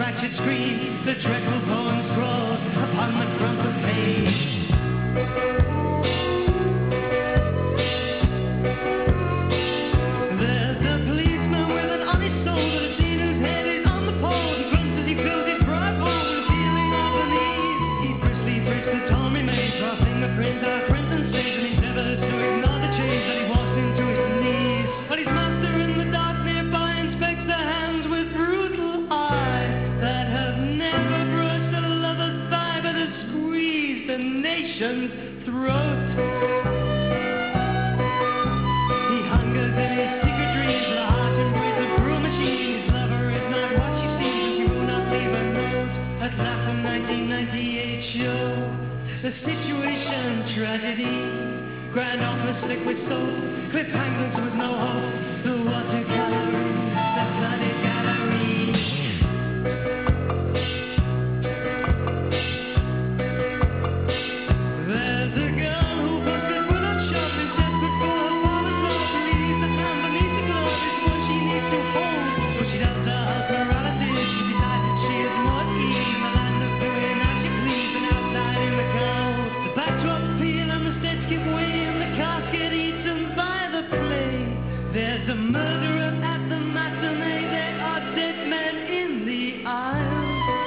fractured screen, the dreadful poem scrawled upon the crumpled page. There's a policeman with an honest soul that I've seen whose head is on the pole. He grunts as he fills his broad bowl with a feeling of unease. He briskly frisks the torn remains for fingerprints are prints and stains, and endeavors to ignore the change that he walks into his knees. But his master in the dark nearby inspects the hands with brutal eye that have never brushed a lover's thigh but have squeezed a nation's throat. He hungers in his secret dreams for the heart embrace of cruel machine. His lover is not what she seems, and she will not leave a note. At last a 1998 show. The situation, tragedy. Grand office liquid soap. Cliffhangers with no hope. The watercolor, the flooded gallery. There's a girl who puts her foot on shop, is desperate for her father's love. Believes the hand beneath the glove is the one she needs to hold. But she does to her paralysis. She decides that she is more at ease in the land of doing as she please and outside in the cold. The backdrop peel and the sets give way and the cast get eaten by the play. There's a murderer at the matinee. There are dead men in the aisle.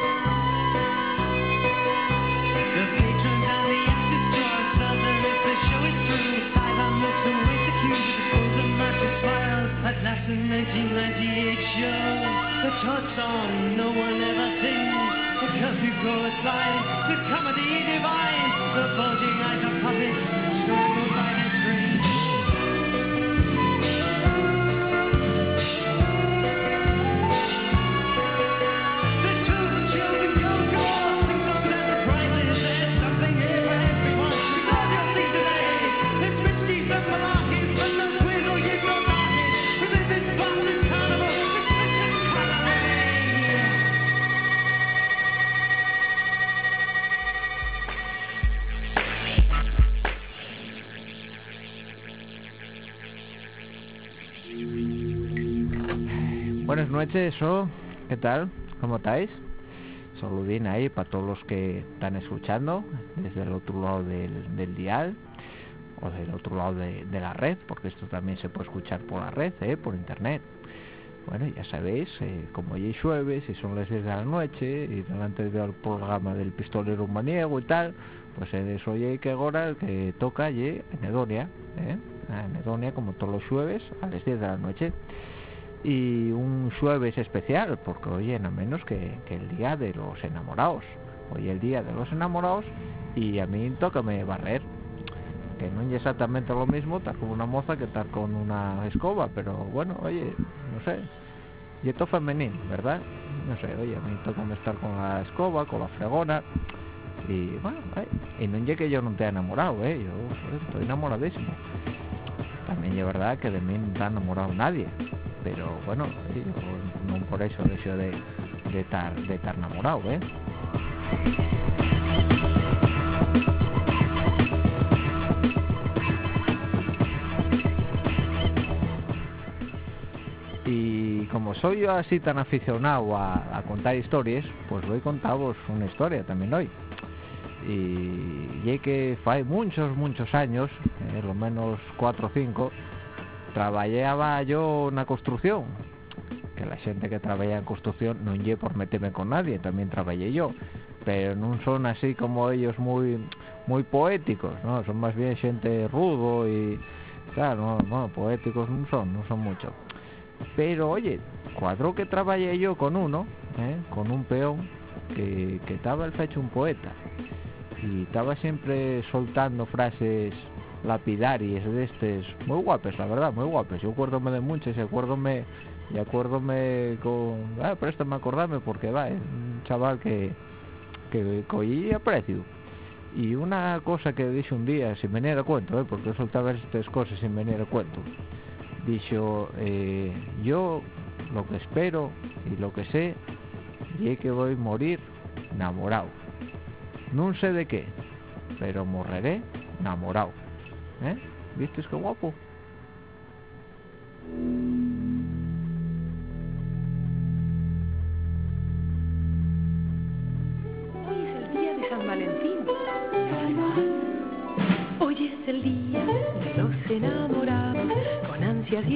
The patrons and the actors draw uncertain if the show is through. Silent looks await the cue to dispose of massive smiles. At last a 1998 show. The Todd song no one ever sings. The curfew chorus lines. The comedy divine. The bulging eyes of puppets strangled by their strings. The chosen children go gore. Those enterprises, there's something here for everyone. Reserve your seat today. It's mysteries and malarkeys, but no twizzle, you no darkies. This is Boston's carnival. It's Richard's cabaret. Buenas noches, ¿qué tal? ¿Cómo estáis? Saludín ahí para todos los que están escuchando desde el otro lado del dial o del otro lado de la red, porque esto también se puede escuchar por la red, por internet. Bueno, ya sabéis, como ya es jueves y son las 10 de la noche y delante del programa del pistolero maniego y tal, pues eso oye que ahora el que toca allí en Edonia, en Edonia como todos los jueves a las 10 de la noche. Y un jueves especial porque hoy no menos que el día de los enamorados. Hoy el día de los enamorados y a mí tócame barrer, que no es exactamente lo mismo estar con una moza que estar con una escoba, pero bueno, oye, no sé, y esto femenino, ¿verdad? No sé, oye, a mí tócame estar con la escoba, con la fregona y bueno, y no es que yo no esté enamorado, yo estoy enamoradísimo. También es verdad que de mí no está enamorado nadie, pero bueno, yo no por eso deseo de estar enamorado, Y como soy yo así tan aficionado a contar historias, pues voy a contaros una historia también hoy. Y es que hace muchos años, lo menos 4 o 5, trabajaba yo en la construcción, que la gente que trabaja en construcción no es por meterme con nadie, también trabajé yo, pero no son así como ellos muy poéticos, ¿no? Son más bien gente rudo y claro, no, poéticos no son mucho. Pero oye, cuadro que trabajé yo con uno, con un peón que estaba el fecho un poeta y estaba siempre soltando frases lapidarias de estos muy guapes, la verdad, muy guapes. Yo acuérdome de muchos y acuérdome con préstame acordarme porque va, es un chaval que cogí aprecio. Y una cosa que dije un día sin venir a cuento, porque yo soltaba estas cosas sin venir a cuento, dijo, yo lo que espero y lo que sé es que voy a morir enamorado. No sé de qué, pero morreré enamorado. ¿Viste qué guapo?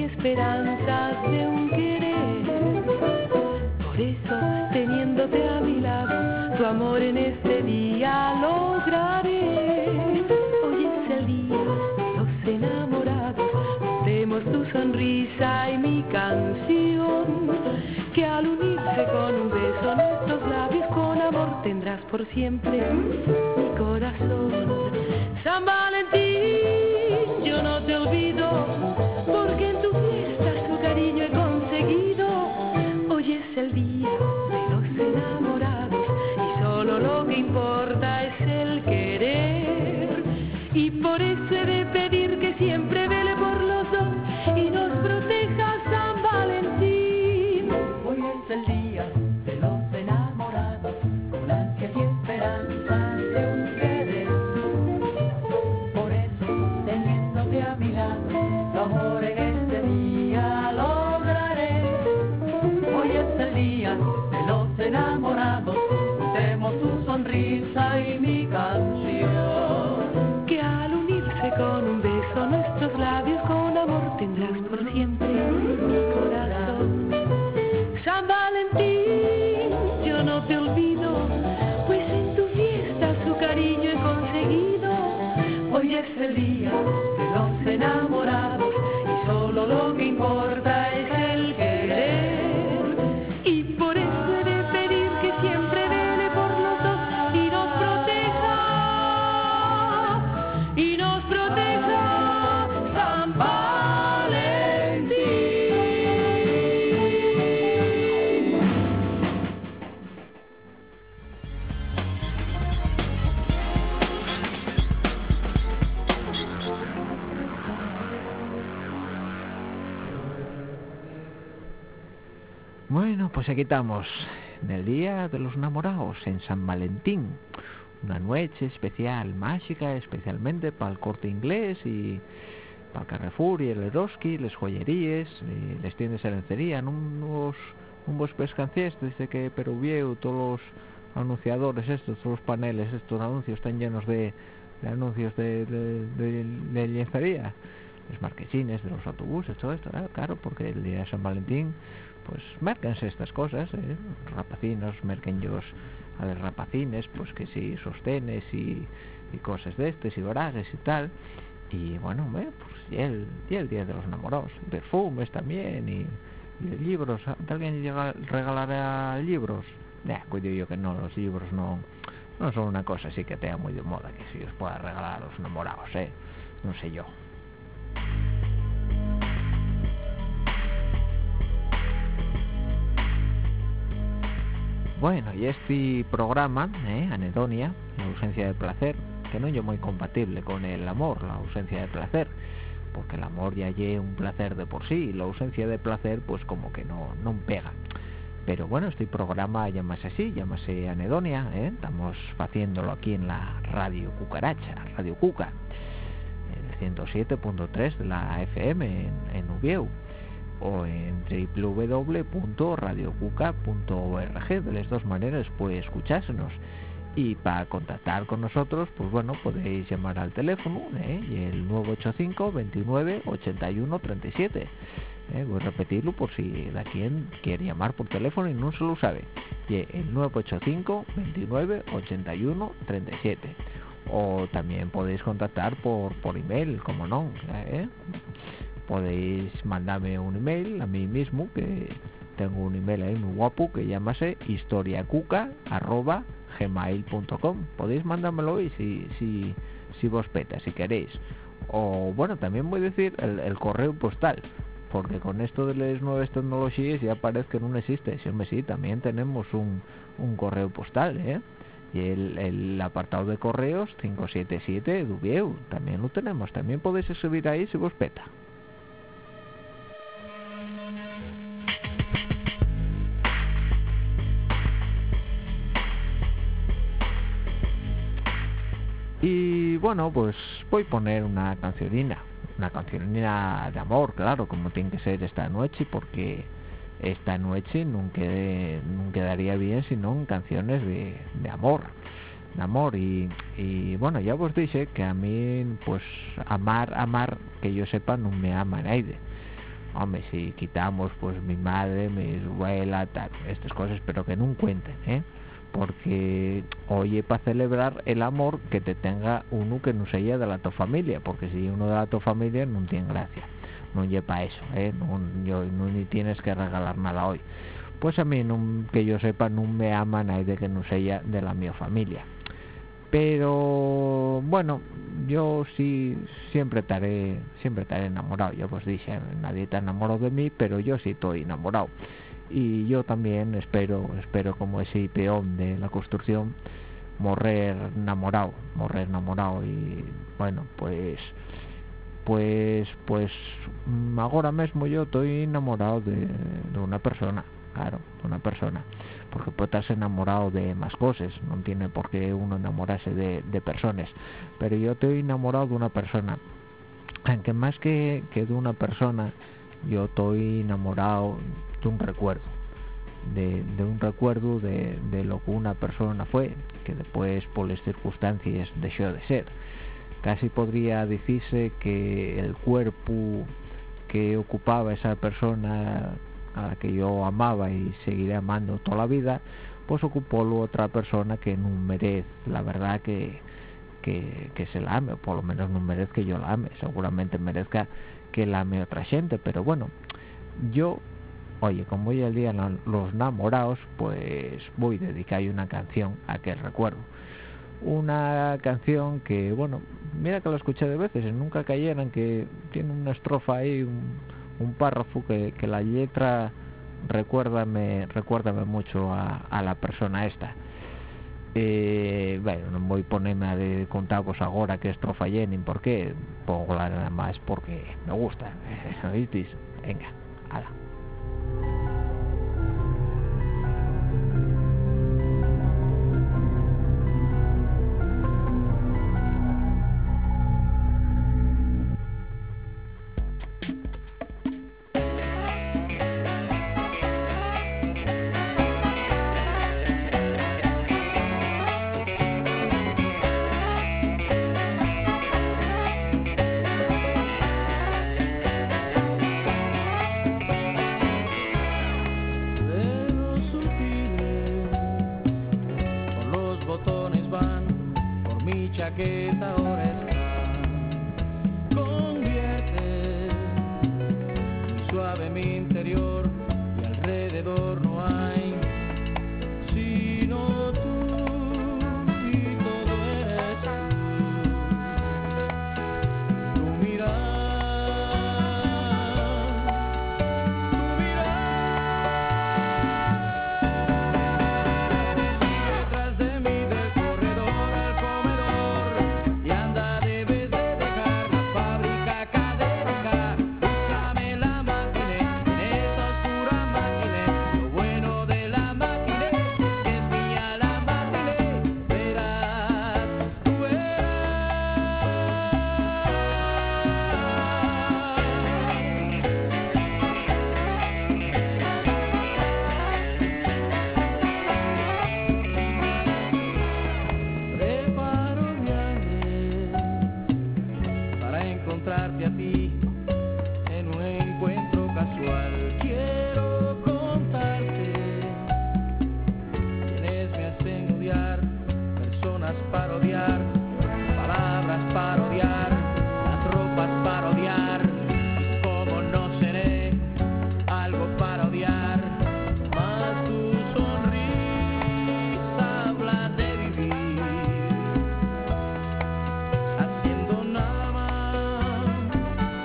esperanzas de un querer. Por eso, teniéndote a mi lado, tu amor en este día lograré. Hoy es el día de los enamorados, contemos tu sonrisa y mi canción, que al unirse con un beso nuestros labios con amor tendrás por siempre mi corazón. San Valentín, yo no te olvido, porque en tu fiesta su cariño he conseguido. Hoy es el día de los enamorados y solo lo que importa es el querer. Y por eso he de pedir que siempre vele por los dos y nos proteja San Valentín. Hoy es el día de los enamorados, con ansias y esperanzas de un querer. Por eso, teniéndote a mi lado, tu amor en este día lograré. Hoy es el día de los enamorados, juntemos tu sonrisa y mi canción, que al unirse con un beso nuestros labios con amor tendrás por siempre mi corazón. San Valentín, yo no te olvido, pues en tu fiesta su cariño he conseguido. Hoy es el día de los enamorados y solo lo que importa es el querer. Y por eso he de pedir que siempre vele por los dos y nos proteja San Valentín. Bueno, pues aquí estamos, en el Día de los Enamorados, en San Valentín. Una noche especial, mágica, especialmente para el Corte Inglés y para el Carrefour y el Eroski, las joyerías, y les tiendas de lencería, unos pescancías, desde que Peruvieu, todos los anunciadores estos, todos los paneles, estos anuncios están llenos de anuncios de lencería, los marquesines de los autobuses, todo esto, claro, porque el día de San Valentín pues mércanse estas cosas, rapacinos, merquenllos a los rapacines, pues que si sostenes y cosas de estos y bragues y tal, y bueno, pues y el día de los enamorados, perfumes también y libros. ¿Alguien regalará libros? Cuido yo que no, los libros no son una cosa así que tenga muy de moda, que si os pueda regalar a los enamorados, no sé yo. Bueno, y este programa, Anedonia, la ausencia de placer, que no es muy compatible con el amor, la ausencia de placer, porque el amor ya es un placer de por sí, y la ausencia de placer pues como que no pega. Pero bueno, este programa llámase Anedonia, estamos haciéndolo aquí en la Radio Cucaracha, Radio Cuca, el 107.3 de la FM en Uvieu, o en www.radiocuca.org. De las dos maneras puede escuchársenos, y para contactar con nosotros pues bueno, podéis llamar al teléfono, y el 985 29 81 37. Voy a repetirlo por si de quien quiere llamar por teléfono y no se lo sabe, y el 985 29 81 37. O también podéis contactar por email, como no, podéis mandarme un email a mí mismo, que tengo un email ahí muy guapo que llámase historiacuca@gmail.com. Podéis mandármelo hoy si vos peta, si queréis. O bueno, también voy a decir el correo postal, porque con esto de las nuevas tecnologías ya parece que no existe. Sí, también tenemos un correo postal, y el apartado de correos 577 Dubieu, también lo tenemos. También podéis escribir ahí si vos peta. Y bueno, pues voy a poner una cancionina de amor, claro, como tiene que ser esta noche, porque esta noche nunca quedaría bien sino canciones de amor, y bueno, ya os dije que a mí pues amar que yo sepa no me ama nadie, hombre, si quitamos pues mi madre, mi abuela, tal, estas cosas, pero que no cuenten, porque oye, para celebrar el amor que te tenga uno que no sea de la tu familia, porque si uno de la tu familia no tiene gracia, no lleva eso, no ni tienes que regalar nada hoy. Pues a mí, que yo sepa, no me ama nadie que no sea de la mi familia. Pero bueno, yo sí siempre estaré enamorado. Ya pues dije, nadie está enamorado de mí, pero yo sí estoy enamorado. Y yo también espero como ese peón de la construcción morrer enamorado. Y bueno, ahora mismo yo estoy enamorado de una persona, claro, de una persona, porque puede estarse enamorado de más cosas, no tiene por qué uno enamorarse de personas, pero yo estoy enamorado de una persona, aunque más que de una persona, yo estoy enamorado de un recuerdo, de un recuerdo de lo que una persona fue, que después por las circunstancias dejó de ser. Casi podría decirse que el cuerpo que ocupaba esa persona a la que yo amaba y seguiré amando toda la vida, pues ocupó otra persona que no merece, la verdad, que se la ame, o por lo menos no merece que yo la ame, seguramente merezca que la ame otra gente, pero bueno, yo, oye, como hoy el día los enamorados, pues voy a dedicar una canción a aquel recuerdo. Una canción que, bueno, mira que la escuché de veces y nunca cayeran, que tiene una estrofa ahí, un párrafo que la letra recuérdame mucho a la persona esta. Bueno, no voy a ponerme a contaros ahora qué estrofa ni por qué, pongo la nada más porque me gusta. ¿Oísteis? Venga, hala. Dedos sutiles por los botones van, por mi chaqueta ahora está. Convierte mi suave mi interior y alrededor no hay sino tú y todo eres tú. Tu sigue detrás de mí del corredor al comedor y anda, debes de dejar la fábrica académica. Búscame la máquina en esa oscura máquina. Lo bueno de la máquina es que es mía la máquina. Verás, tú verás. Preparo viajes para encontrarte a ti en un encuentro casual. Quiero contarte quienes me hacen odiar, personas para odiar, palabras para odiar, las ropas para odiar. Y como no seré algo para odiar, más tu sonrisa habla de vivir, haciendo nada más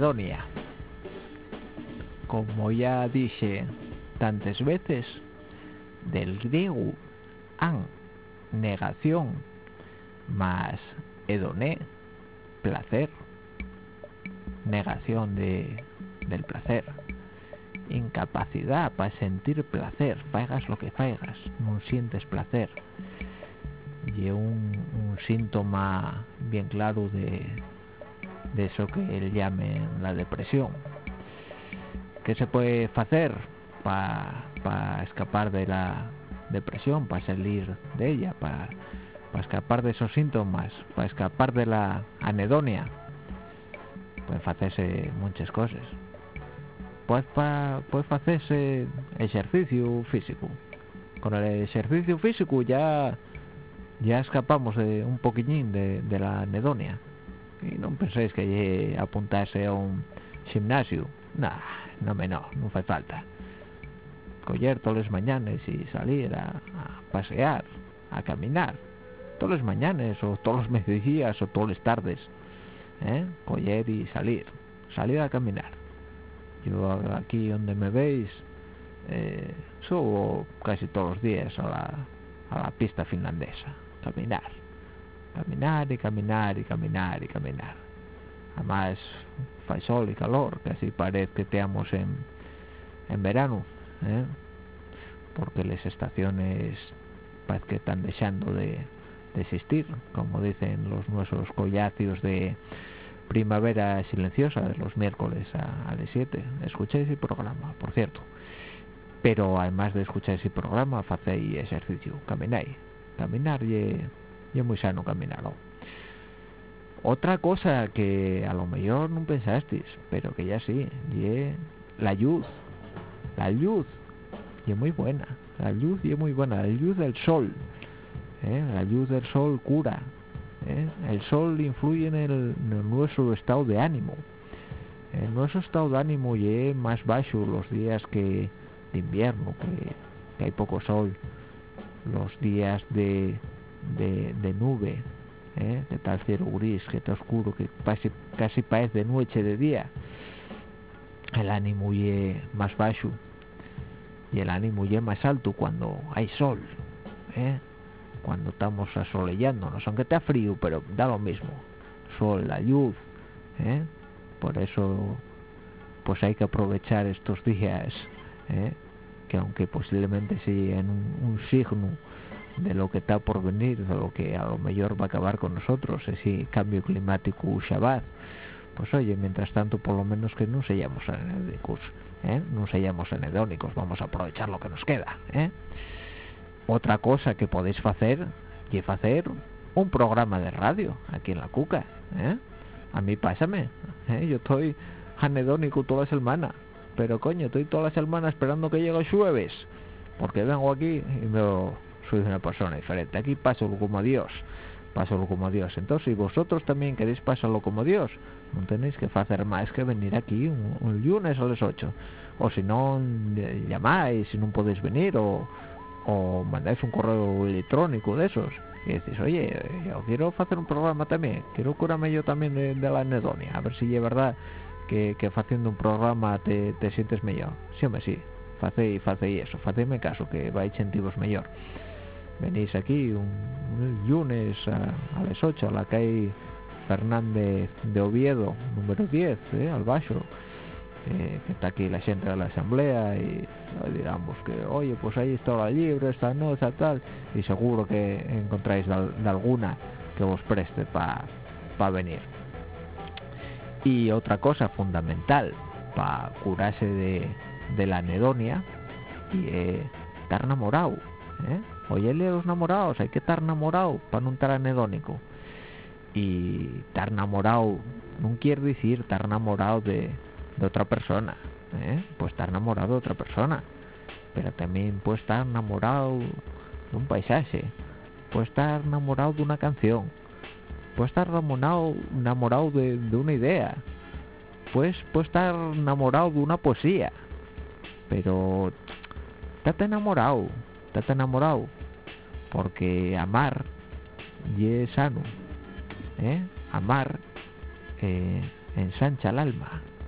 anedonia. Como ya dije tantas veces, del griego an, negación, más hedoné, placer, negación del placer, incapacidad para sentir placer, faigas lo que faigas, no sientes placer, y un síntoma bien claro de eso que él llame la depresión. ¿Qué se puede hacer para escapar de la depresión, para salir de ella, para escapar de esos síntomas, para escapar de la anedonia? Pueden hacerse muchas cosas. Puede hacerse ejercicio físico. Con el ejercicio físico ya escapamos de un poquillín de la anedonia. Y no penséis que hay apuntarse a un gimnasio. No hace falta. Coger todas las mañanas y salir a pasear, a caminar. Todas las mañanas, o todos los mediodías, o todas las tardes. Coger y salir a caminar. Yo aquí donde me veis subo casi todos los días a la pista finlandesa, caminar y caminar y caminar y caminar. Además fa sol y calor, casi parece que estamos en verano, porque las estaciones parece que están dejando de existir, como dicen los nuestros collacios de primavera silenciosa de los miércoles a las 7. Escuchéis el programa, por cierto, pero además de escuchar ese programa, hacéis ejercicio, caminar y muy sano caminar. Otra cosa que a lo mejor no pensasteis, pero que ya sí, y la luz y es muy buena, la luz del sol, la luz del sol cura, el sol influye en nuestro estado de ánimo. Nuestro estado de ánimo es más bajo los días de invierno, que hay poco sol, los días de nube, que está el cielo gris, que está oscuro, que casi parece de noche de día. El ánimo es más bajo y el ánimo es más alto cuando hay sol, cuando estamos asolellándonos, aunque está frío, pero da lo mismo, sol, la luz, por eso pues hay que aprovechar estos días, que aunque posiblemente sean un signo de lo que está por venir, de lo que a lo mejor va a acabar con nosotros, ese cambio climático Shabbat, pues oye, mientras tanto por lo menos que no seamos anedónicos, vamos a aprovechar lo que nos queda. Otra cosa que podéis hacer es hacer un programa de radio aquí en la Cuca. A mí pásame, yo estoy anedónico toda la semana, pero coño, estoy toda la semana esperando que llegue el jueves, porque vengo aquí y soy una persona diferente. Aquí paso como Dios. Entonces, si vosotros también queréis pasarlo como Dios, no tenéis que hacer más que venir aquí un lunes a las 8, o si no, llamáis si no podéis venir, o mandáis un correo electrónico de esos y decís, oye, yo quiero hacer un programa también, quiero curarme yo también de la anedonia, a ver si es verdad que haciendo un programa te sientes mejor. Sí, hombre, sí, facéis eso, facedme caso, que vais sentivos mejor. Venís aquí un lunes a las 8 a la calle Fernández de Oviedo, número 10, al baixo, que está aquí la gente de la asamblea, y digamos que, oye, pues ahí está la libre esta noche, tal, y seguro que encontráis de alguna que os preste para venir. Y otra cosa fundamental para curarse de la anedonia y estar enamorado, oye, los enamorados, hay que estar enamorado para no estar anedónico. Y estar enamorado no quiere decir estar enamorado de otra persona, pues estar enamorado de otra persona, pero también puede estar enamorado de un paisaje, puede estar enamorado de una canción, puede estar enamorado de una idea, pues puede estar enamorado de una poesía, pero estate enamorado, porque amar y es sano, amar ensancha el alma,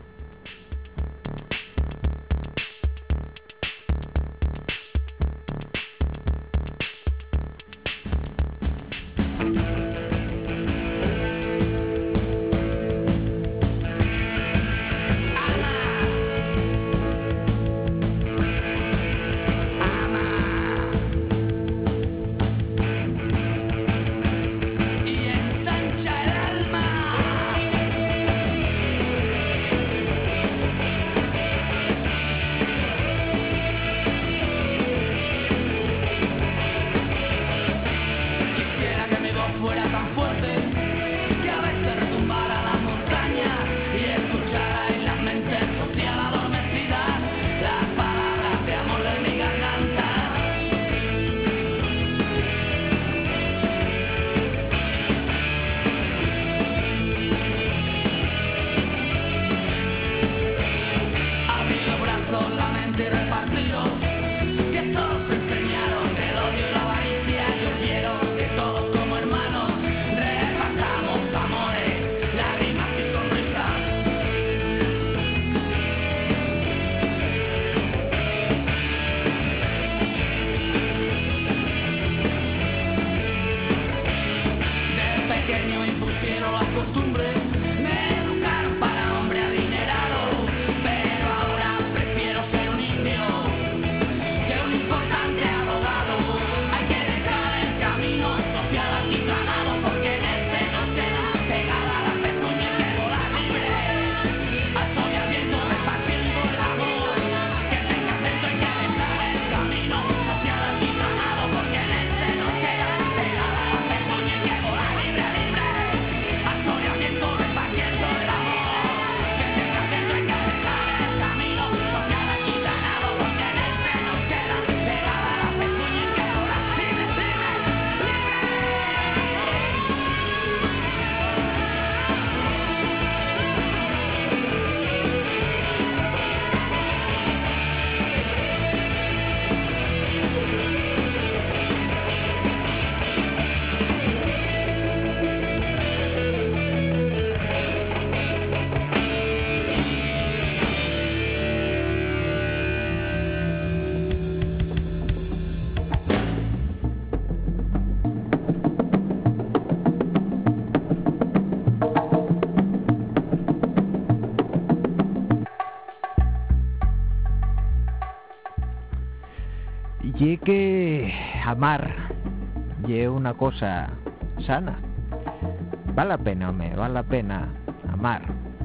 pequeño impusieron las costumbres, me educaron para hombre adinerado, pero ahora prefiero ser un indio que un importante abogado. Hay que dejar el camino social alquitranado, porque en este nos queda pegada la pezuña y que volar libre al sol y al viento esparciendo el amor. Que tengas dentro hay que dejar el camino social alquitranado, porque en este nos queda pegada la pezuña y que volar libre, libre al sol y al viento esparciendo el amor. Que tengas dentro hay que dejar el camino social alquitranado, porque en este nos queda pegada la pezuña y que volar libre, libre, libre. Y que amar y una cosa sana. Vale la pena, hombre, vale la pena amar.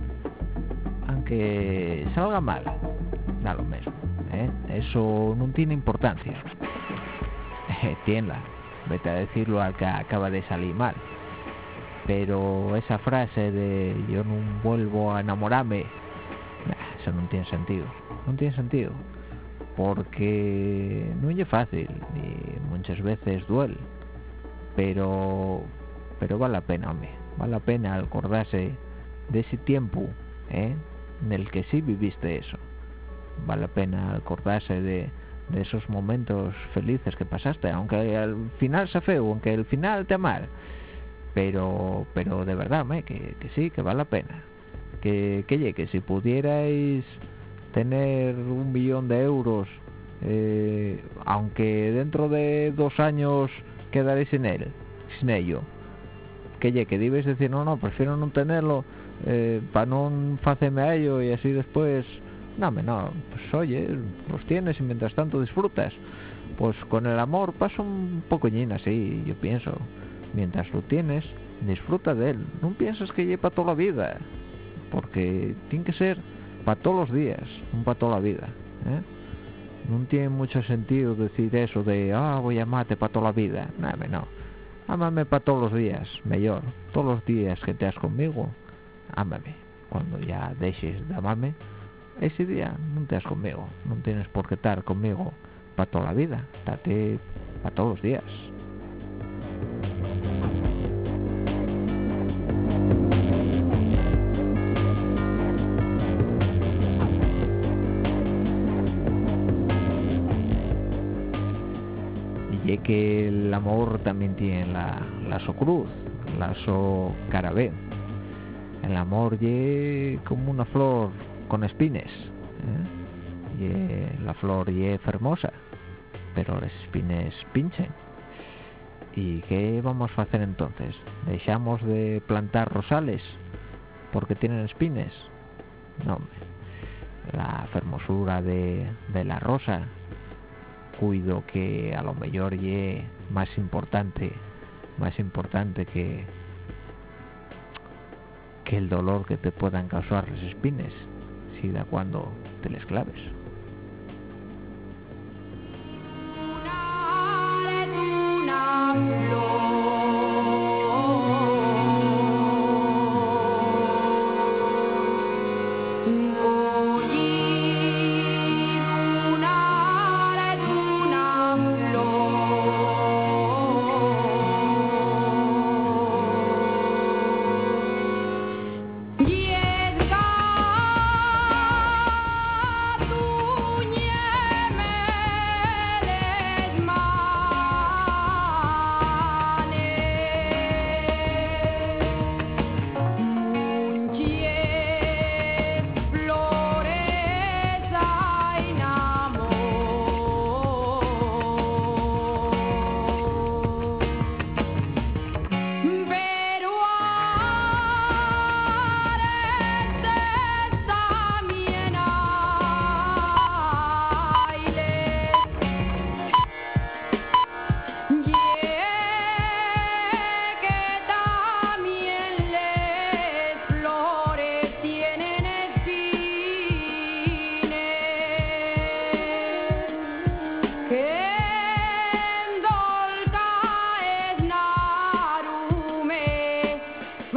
Aunque salga mal, da lo mismo, ¿eh? Eso no tiene importancia. Tienla, vete a decirlo al que acaba de salir mal. Pero esa frase de yo no vuelvo a enamorarme, eso no tiene sentido. No tiene sentido. Porque no es fácil y muchas veces duele, pero vale la pena, hombre, vale la pena acordarse de ese tiempo, en el que sí viviste eso. Vale la pena acordarse de esos momentos felices que pasaste, aunque al final sea feo, aunque al final te amar, pero de verdad, hombre, que sí, que vale la pena, que si pudierais tener 1 millón de euros, aunque dentro de 2 años quedaréis sin ello, que debes decir no, prefiero no tenerlo, para no hacerme a ello y así después, no, pues oye, los tienes y mientras tanto disfrutas. Pues con el amor pasa un pocollín así, yo pienso, mientras lo tienes, disfruta de él, no piensas que lleva para toda la vida, porque tiene que ser para todos los días, no para toda la vida, ¿eh? No tiene mucho sentido decir eso de voy a amarte para toda la vida. No, ámame para todos los días, mejor. Todos los días que estés conmigo, ámame. Cuando ya dejes de amarme, ese día no estés conmigo, no tienes por qué estar conmigo para toda la vida, date para todos los días. Y que el amor también tiene la so cruz, la so cara B. El amor es como una flor con espines, ¿eh? La flor es hermosa, pero las espines pinchen. ¿Y qué vamos a hacer entonces? ¿Dejamos de plantar rosales porque tienen espines? No, hombre. La hermosura de la rosa, cuido que a lo mejor es más importante que el dolor que te puedan causar las espines, si da cuando te les claves. Y el gato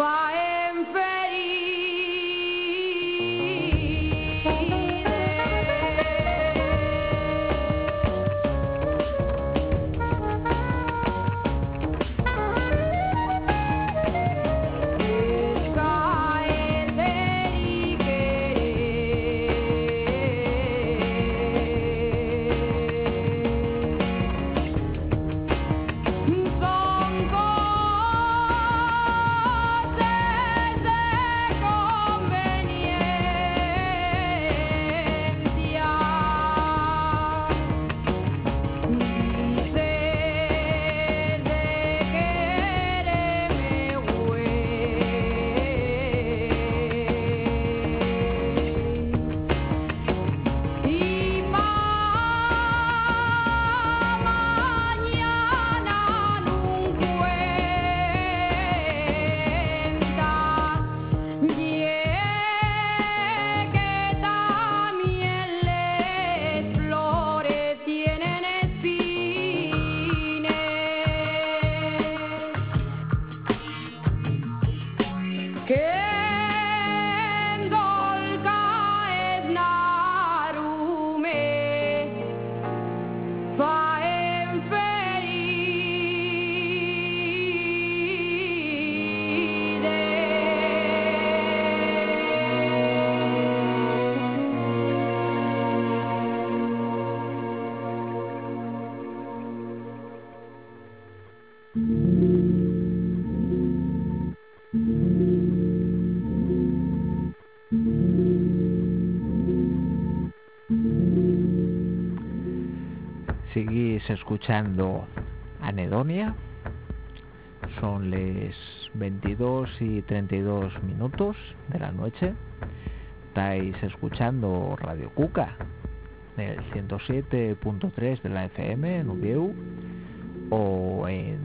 faen son cosas de conveniencia. Dices de quererme, güey. Y mañana no cuenta, y que también las flores tienen espines, que en dolca es narume, faen Seguís escuchando Anedonia. Son las 22:32 de la noche. Estáis escuchando Radio Cuca, el 107.3 de la FM en Uvieu, o en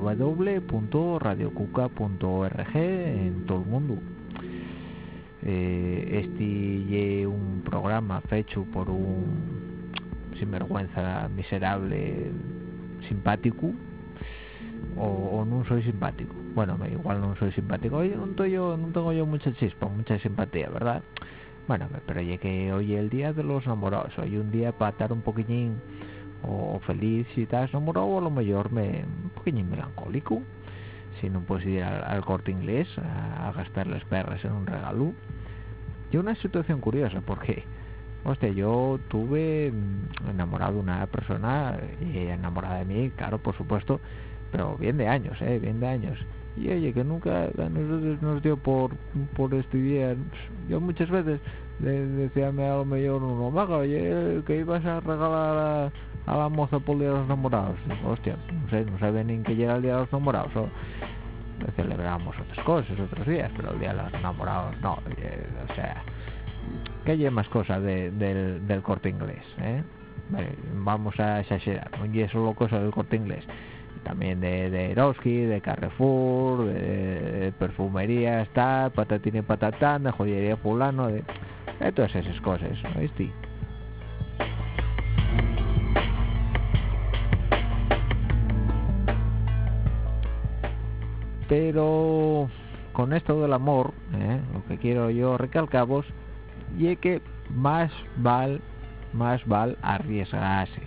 www.radiocuca.org en todo el mundo. Este es un programa fecho por un sinvergüenza miserable simpático, o no soy simpático. Bueno, igual no soy simpático. Oye, no tengo yo mucha chispa, mucha simpatía, ¿verdad? Bueno, pero ya que hoy es el día de los enamorados, hoy un día para estar un poquillín o feliz si estás enamorado, o a lo mejor un poquillín melancólico, si no puedes ir al Corte Inglés a gastar las perras en un regalo. Y una situación curiosa, porque hostia, yo tuve enamorado de una persona y ella enamorada de mí, claro, por supuesto, pero bien de años, bien de años. Y oye, que nunca a nosotros nos dio por estudiar. Yo muchas veces decíame a lo mejor uno, maga, oye, que ibas a regalar a la moza por el día de los enamorados. Digo, hostia, no sé, no saben ni en qué llega el día de los enamorados. O celebramos otras cosas, otros días, pero el día de los enamorados no. O sea, que hay más cosas del Corte Inglés, Vale, vamos a exagerar, no es solo cosa del Corte Inglés, también de Eroski, de Carrefour, de perfumería, está, patatín y patatán, de joyería fulano, de todas esas cosas, ¿oíste? Pero con esto del amor, lo que quiero yo recalcaros y es que más vale arriesgarse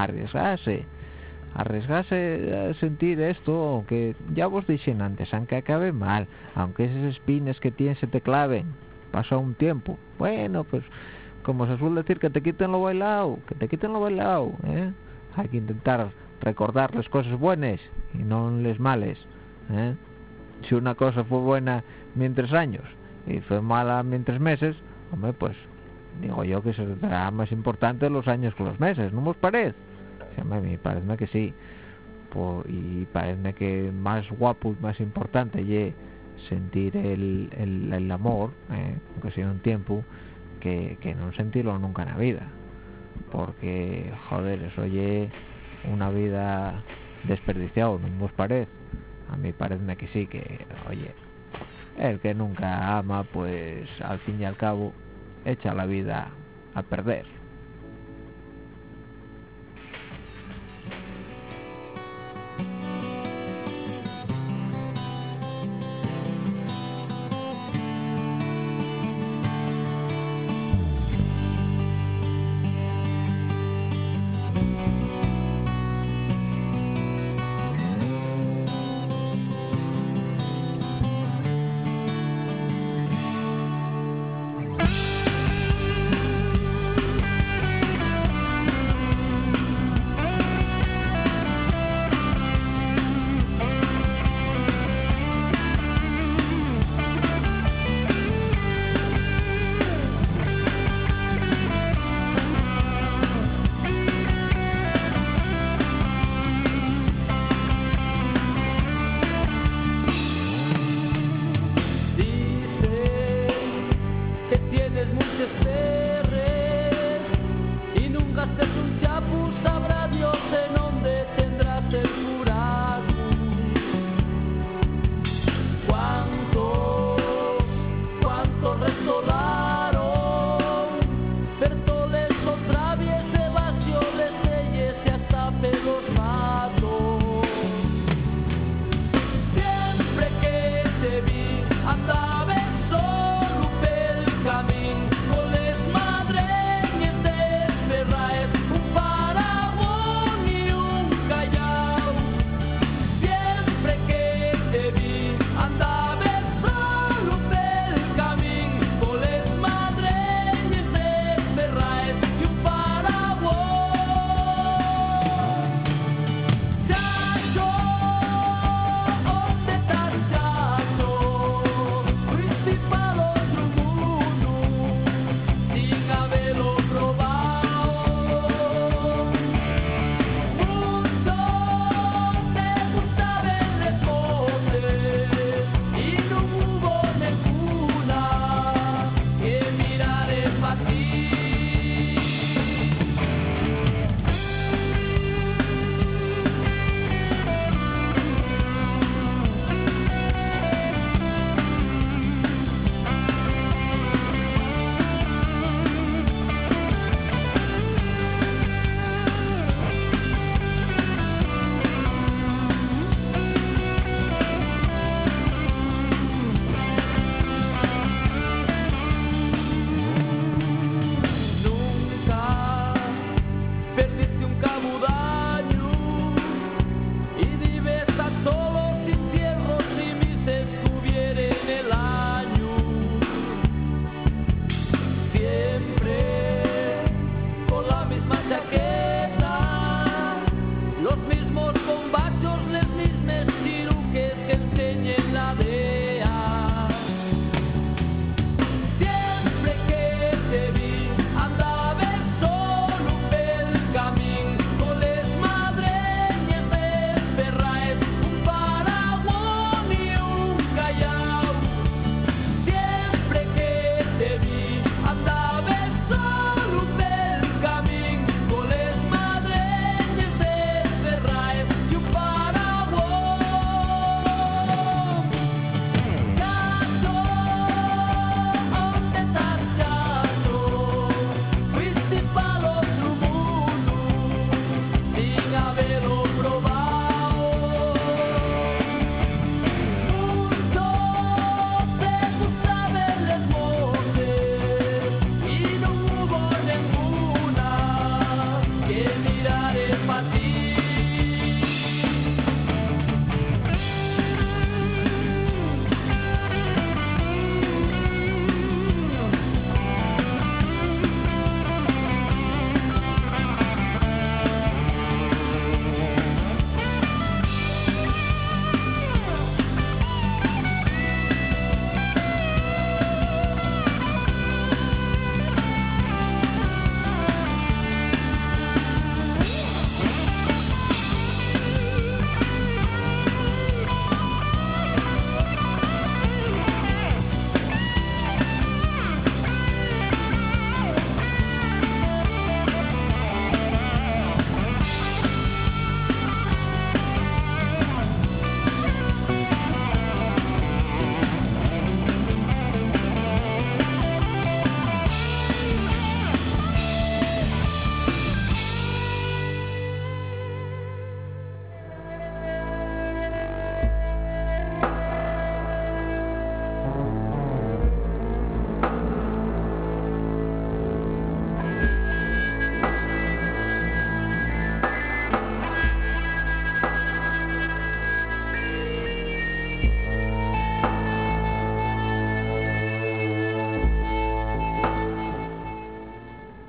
a sentir esto, aunque ya vos dije antes, aunque acabe mal, aunque esas espinas que tienes se te claven, pasa un tiempo, bueno, pues como se suele decir, que te quiten lo bailado, hay que intentar recordar las cosas buenas y no las males, Si una cosa fue buena mientras años y fue mala mientras meses, hombre, pues digo yo que será más importante los años que los meses, ¿no os parece? Sí, a mí parece que sí. Y parece que más guapo y más importante es sentir el amor, aunque sea un tiempo, que no sentirlo nunca en la vida, porque joder, eso es una vida desperdiciada, ¿no os parece? A mí parece que sí, que oye, el que nunca ama, pues al fin y al cabo echa la vida a perder.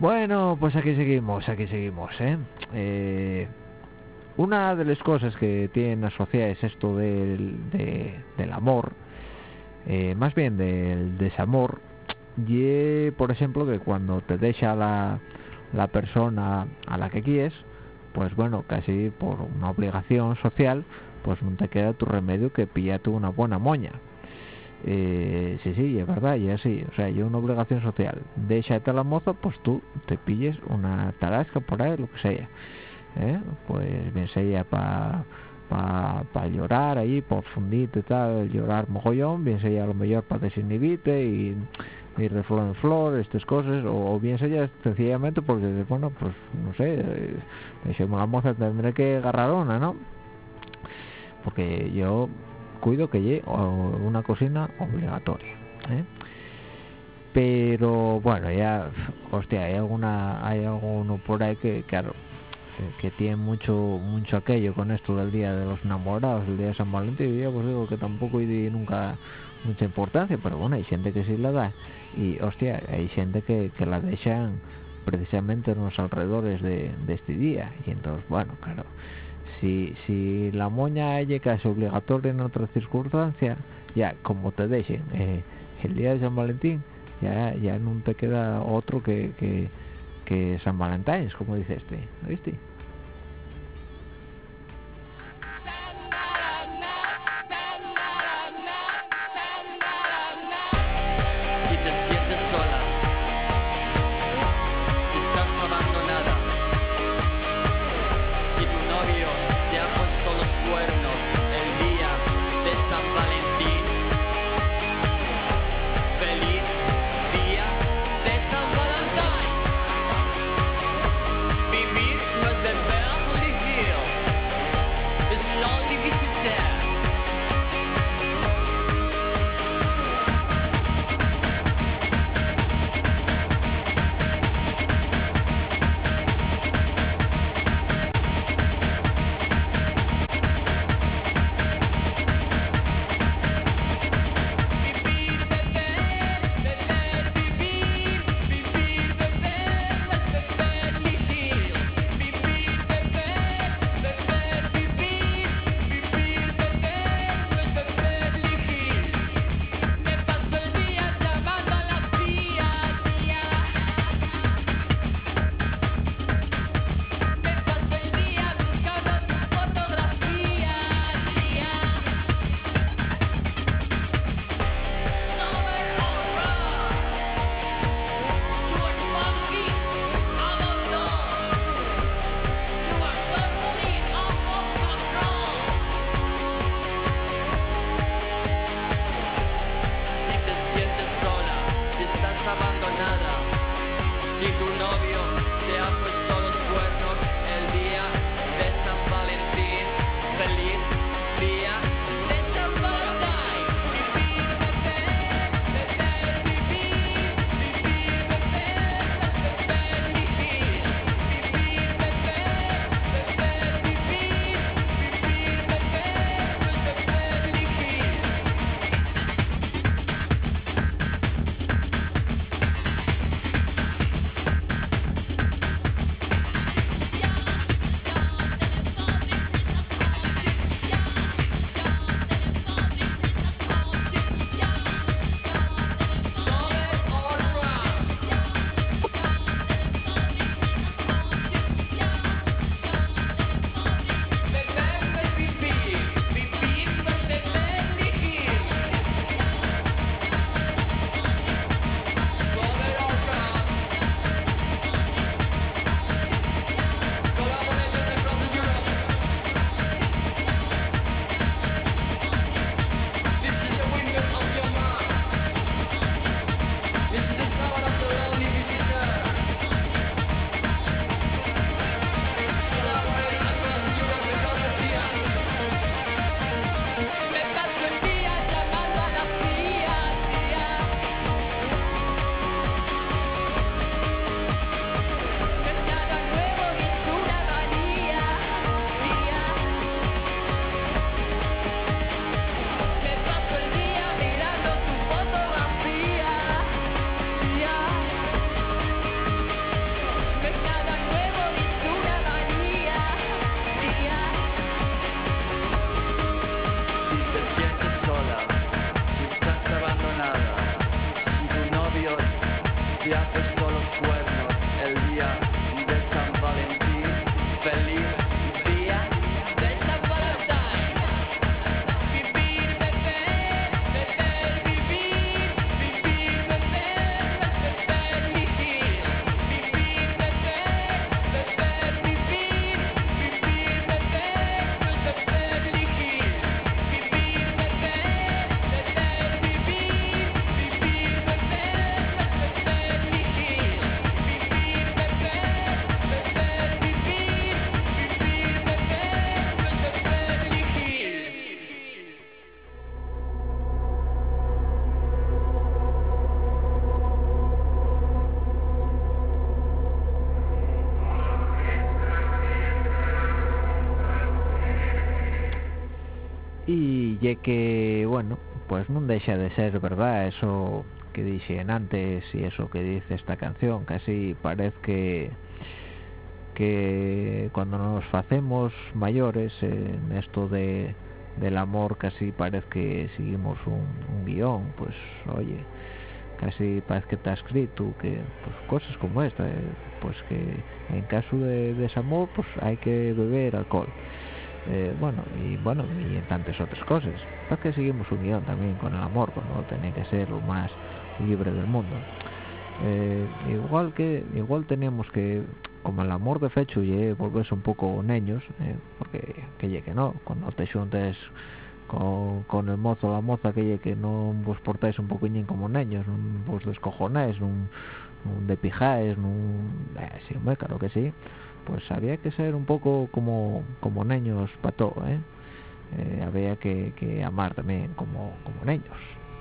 Bueno, pues aquí seguimos, ¿eh? Una de las cosas que tienen asociadas esto del amor, más bien del desamor, y por ejemplo que cuando te deja la persona a la que quieres, pues bueno, casi por una obligación social, pues no te queda tu remedio que pillarte una buena moña. Sí, es verdad, y así, o sea, y una obligación social. Déjate a la moza, pues tú te pilles una tarasca por ahí, lo que sea, pues bien sea para llorar ahí, por fundirte y tal, llorar mogollón, bien sea a lo mejor para desinhibirte y ir de flor en flor, estas cosas, o bien sea sencillamente porque, bueno, pues no sé, dejemos la moza, tendré que agarrar una, ¿no? Porque yo cuido que llegue una cocina obligatoria, ¿eh? Pero bueno, ya, hostia, hay alguno por ahí que, claro, que tiene mucho aquello con esto del día de los enamorados, el día de San Valentín, y yo pues digo que tampoco hay nunca mucha importancia, pero bueno, hay gente que sí la da, y hostia, hay gente que la dejan precisamente en los alrededores de este día, y entonces, bueno, claro, si la moña llega es obligatoria en otra circunstancia, ya como te dejen el día de San Valentín, ya no te queda otro que San Valentín, como dice ¿viste? Si te sientes sola, si estás abandonada, si tu novio te ha puesto los cuernos el día de San Valentín, feliz día de San Valentín. Vivir no es de te ha puesto los cuernos el día de San Valentín. Feliz día de San Valentín. Vivir, beber, beber, vivir. Vivir, beber, beber, elegir. Vivir, beber, beber, vivir. Vivir, beber, beber, elegir. Vivir, beber, beber, vivir. Vivir, beber, beber, elegir. Vivir, beber, beber, vivir. Vivir, beber, beber, elegir. Y ya que, bueno, pues no deja de ser verdad eso que dije antes y eso que dice esta canción. Casi parece que cuando nos hacemos mayores en esto del amor, casi parece que seguimos un guión. Pues oye, casi parece que está escrito que pues cosas como esta, pues que en caso de desamor pues hay que beber alcohol. Bueno, y en tantas otras cosas. Para que seguimos un guión también con el amor, cuando tiene que ser lo más libre del mundo. Igual tenemos que, como el amor de fecho y volverse un poco neños, porque que no, cuando te juntes con el mozo o la moza, que no vos portáis un poquillín como neños, no vos descojonáis, no de pijáis, no, sí, hombre, claro que sí. Pues había que ser un poco como niños para todo, había que amar también como niños.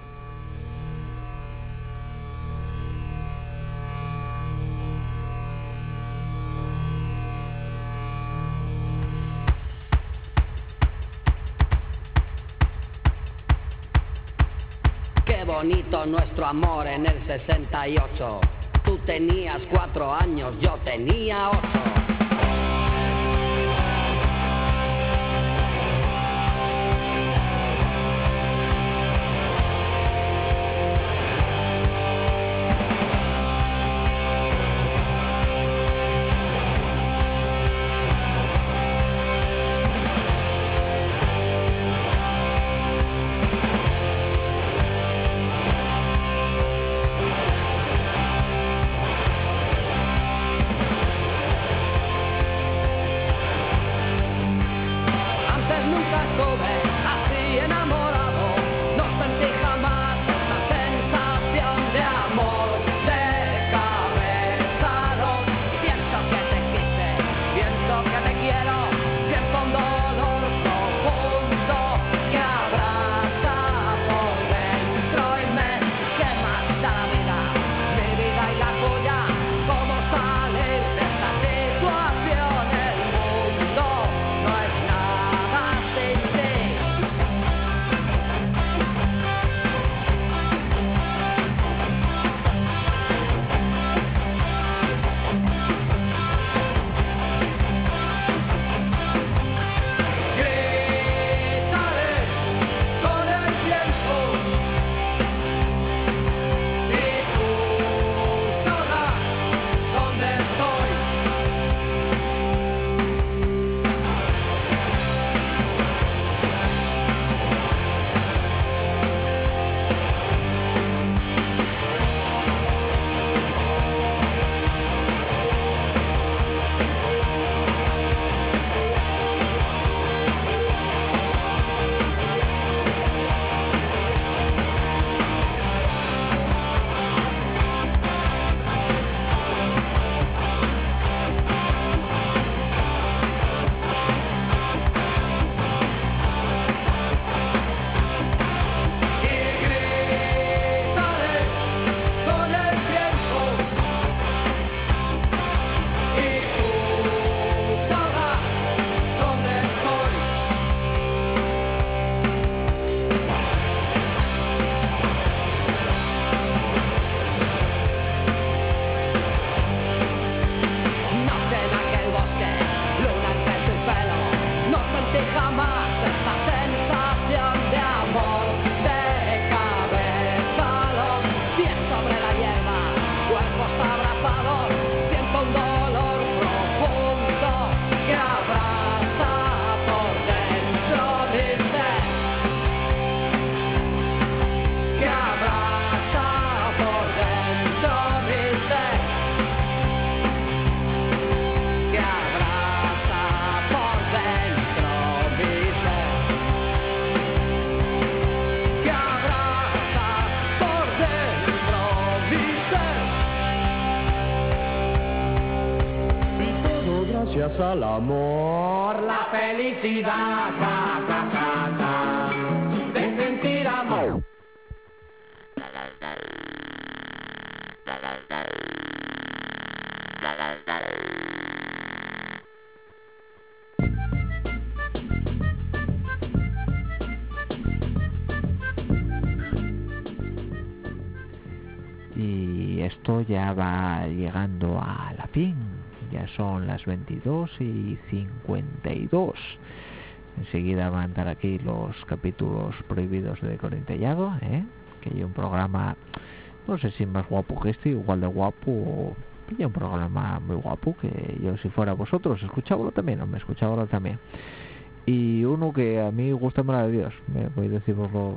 Qué bonito nuestro amor en el 68. Tú tenías 4 años, yo tenía 8. gracias al amor, la felicidad, ja, ja, ja, ja, de sentir amor. Y esto ya va llegando a la fin. Ya son las 22:52. Enseguida van a andar aquí los capítulos prohibidos de Corintellado, que hay un programa, no sé si más guapo que este, igual de guapo, o hay un programa muy guapo que yo, si fuera vosotros, escuchábalo también, o me escuchábalo también. Y uno que a mí gusta más de Dios, me voy a decirlo,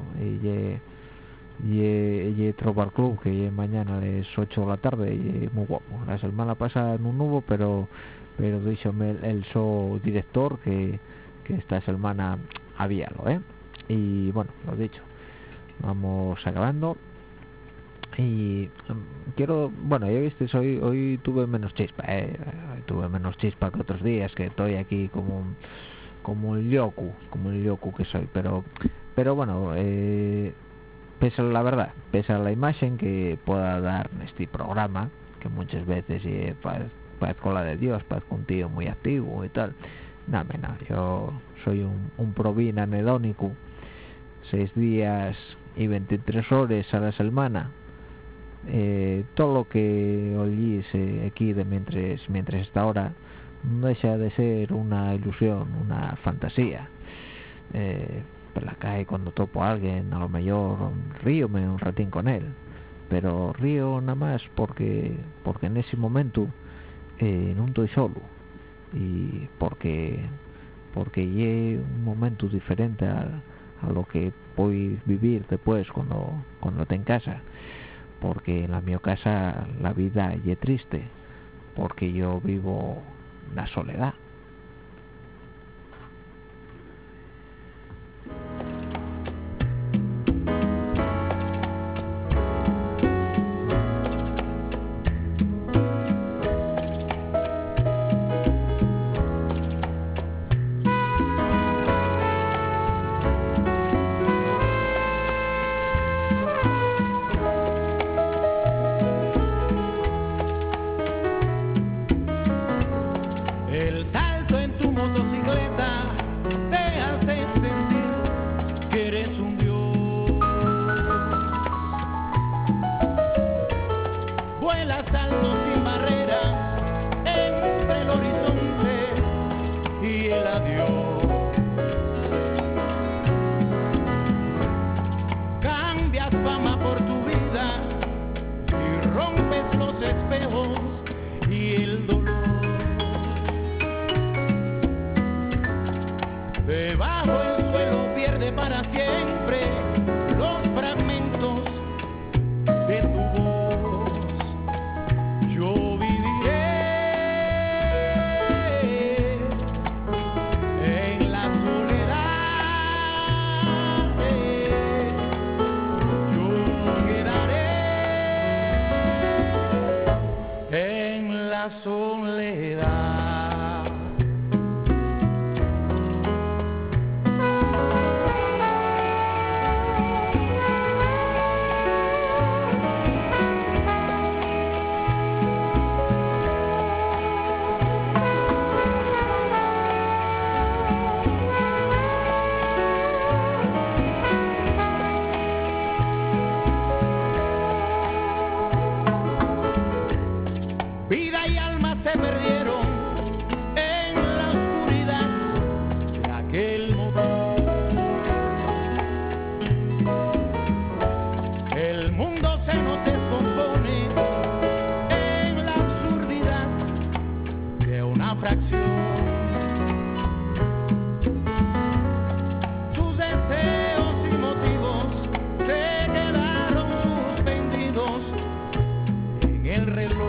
y Trobar Club, que mañana a las 8 de la tarde, y muy guapo. La semana pasada no hubo, pero díxome el so director que esta semana habíalo, y bueno, lo dicho, vamos acabando. Y quiero, bueno, ya viste, hoy tuve menos chispa, tuve menos chispa que otros días, que estoy aquí como el yoku que soy, pero bueno, pese a la verdad, pese a la imagen que pueda dar en este programa, que muchas veces parezco la de Dios, parezco un tío muy activo y tal. No, yo soy un provín anedónico, 6 días y 23 horas a la semana. Todo lo que oís aquí de mientras esta hora no deja de ser una ilusión, una fantasía. Por la calle, cuando topo a alguien, a lo mejor ríome un ratín con él, pero río nada más porque en ese momento no estoy solo, y porque es un momento diferente a lo que voy a vivir después cuando esté en casa, porque en la mi casa la vida es triste, porque yo vivo la soledad. El salto en tu motocicleta te hace sentir que eres un dios. Vuelas alto sin barreras entre el horizonte y el adiós. Cambias fama por tu vida y rompes los espejos y el dolor. Debajo el suelo pierde para siempre los fragmentos de tu voz. Yo viviré en la soledad. Yo quedaré en la soledad. Vida y alma se perdieron en la oscuridad de aquel motor. El mundo se nos descompone en la absurdidad de una fracción. Tus deseos y motivos se quedaron suspendidos en el reloj.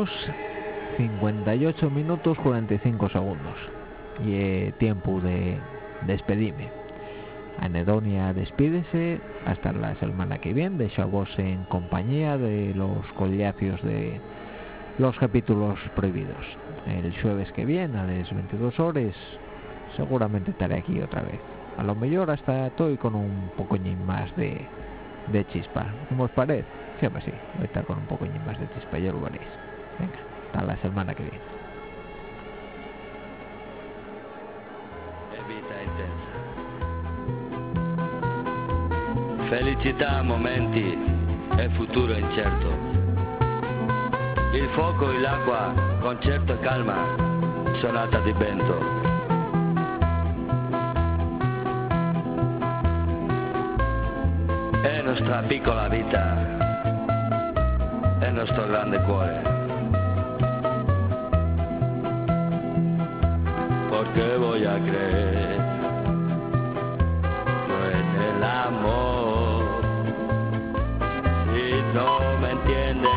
horas 58 minutos 45 segundos y tiempo de despedirme. Anedonia despídese hasta la semana que viene. Dejo a vos en compañía de los collacios de los capítulos prohibidos. El jueves que viene a las 22 horas seguramente estaré aquí otra vez. A lo mejor hasta estoy con un pocoñín más de chispa. ¿Cómo os parece? Sí, pues sí, voy a estar con un pocoñín más de chispa, ya lo veréis. Venga, hasta la semana que viene. Vita intensa. Felicità a momenti e futuro incerto. Il fuoco e l'acqua con certa calma, sonata di vento. È nostra piccola vita, è nostro grande cuore. Porque voy a creer en el amor si no me entiendes.